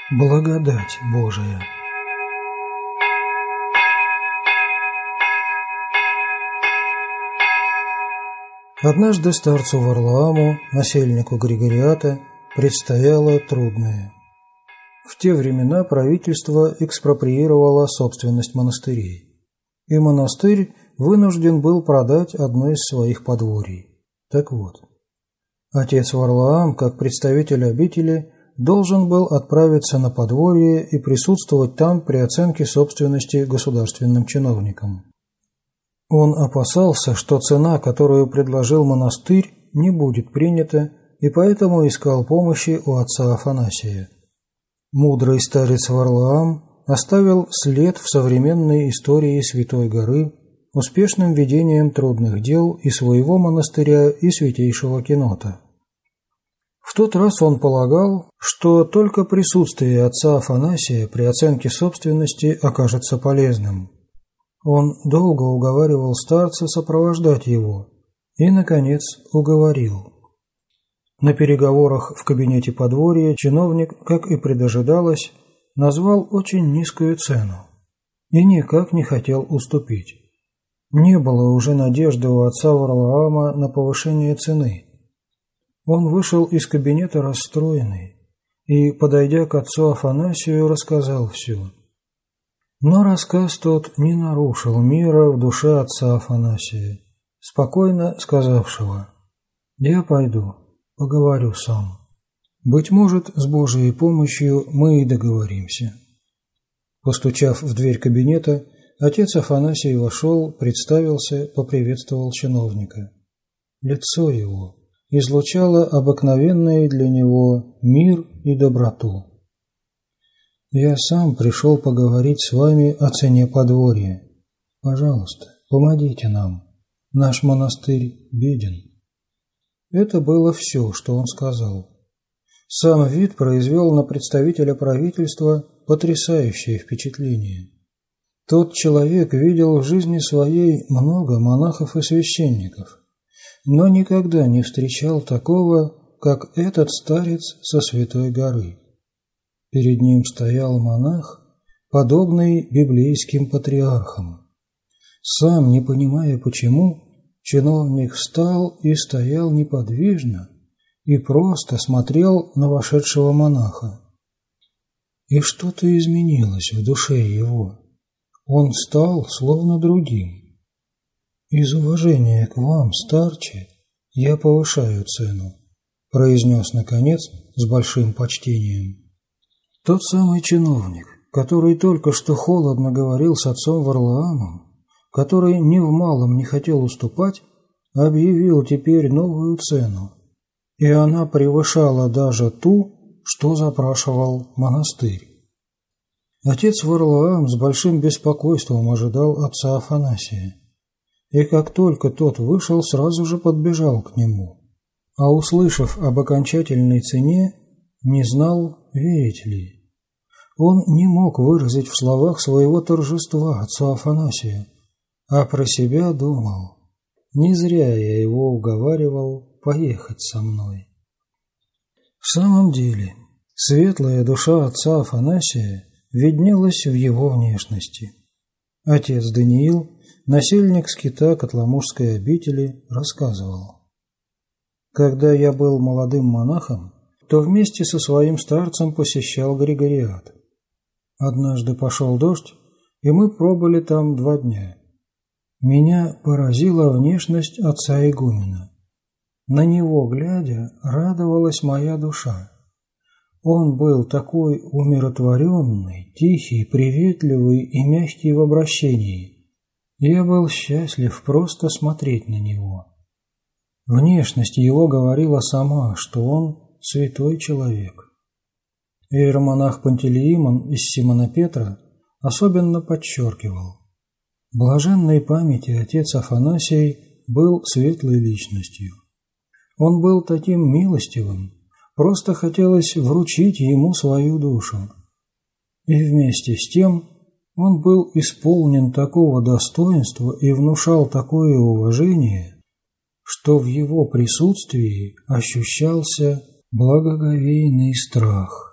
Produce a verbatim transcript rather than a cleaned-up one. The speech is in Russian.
Благодать Божия. Однажды старцу Варлааму, насельнику Григориата, предстояло трудное. В те времена правительство экспроприировало собственность монастырей, и монастырь вынужден был продать одно из своих подворий. Так вот, отец Варлаам, как представитель обители, должен был отправиться на подворье и присутствовать там при оценке собственности государственным чиновникам. Он опасался, что цена, которую предложил монастырь, не будет принята, и поэтому искал помощи у отца Афанасия. Мудрый старец Варлаам оставил след в современной истории Святой горы успешным ведением трудных дел и своего монастыря, и святейшего Кенота. В тот раз он полагал, что только присутствие отца Афанасия при оценке собственности окажется полезным. Он долго уговаривал старца сопровождать его и, наконец, уговорил. На переговорах в кабинете подворья чиновник, как и предожидалось, назвал очень низкую цену и никак не хотел уступить. Не было уже надежды у отца Варлаама на повышение цены. Он вышел из кабинета расстроенный и, подойдя к отцу Афанасию, рассказал все. Но рассказ тот не нарушил мира в душе отца Афанасия, спокойно сказавшего: «Я пойду, поговорю сам. Быть может, с Божьей помощью мы и договоримся». Постучав в дверь кабинета, отец Афанасий вошел, представился, поприветствовал чиновника. Лицо его излучало обыкновенный для него мир и доброту. «Я сам пришел поговорить с вами о цене подворья. Пожалуйста, помогите нам. Наш монастырь беден». Это было все, что он сказал. Сам вид произвел на представителя правительства потрясающее впечатление. Тот человек видел в жизни своей много монахов и священников, но никогда не встречал такого, как этот старец со Святой горы. Перед ним стоял монах, подобный библейским патриархам. Сам, не понимая почему, чиновник встал и стоял неподвижно и просто смотрел на вошедшего монаха. И что-то изменилось в душе его. Он стал словно другим. «Из уважения к вам, старче, я повышаю цену», – произнес, наконец, с большим почтением. Тот самый чиновник, который только что холодно говорил с отцом Варлаамом, который ни в малом не хотел уступать, объявил теперь новую цену, и она превышала даже ту, что запрашивал монастырь. Отец Варлаам с большим беспокойством ожидал отца Афанасия, и как только тот вышел, сразу же подбежал к нему, а, услышав об окончательной цене, не знал, верить ли. Он не мог выразить в словах своего торжества отцу Афанасию, а про себя думал: не зря я его уговаривал поехать со мной. В самом деле, светлая душа отца Афанасия виднелась в его внешности. Отец Даниил, насельник скита Котламужской обители, рассказывал: «Когда я был молодым монахом, то вместе со своим старцем посещал Григориат. Однажды пошел дождь, и мы пробыли там два дня. Меня поразила внешность отца игумена. На него, глядя, радовалась моя душа. Он был такой умиротворенный, тихий, приветливый и мягкий в обращении. Я был счастлив просто смотреть на него. Внешность его говорила сама, что он святой человек». Иеромонах Пантелеимон из Симона Петра особенно подчеркивал: блаженной памяти отец Афанасий был светлой личностью. Он был таким милостивым, просто хотелось вручить ему свою душу. И вместе с тем он был исполнен такого достоинства и внушал такое уважение, что в его присутствии ощущался благоговейный страх.